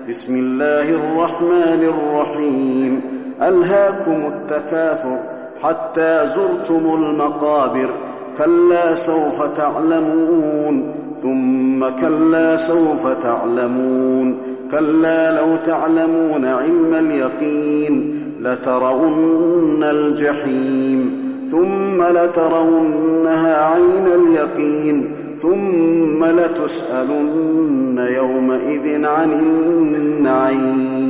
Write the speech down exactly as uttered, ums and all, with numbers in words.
بسم الله الرحمن الرحيم ألهاكم التكاثر حتى زرتم المقابر كلا سوف تعلمون ثم كلا سوف تعلمون كلا لو تعلمون علم اليقين لترون الجحيم ثم لترونها عين اليقين ثم لتسألن يومئذ عن النعيم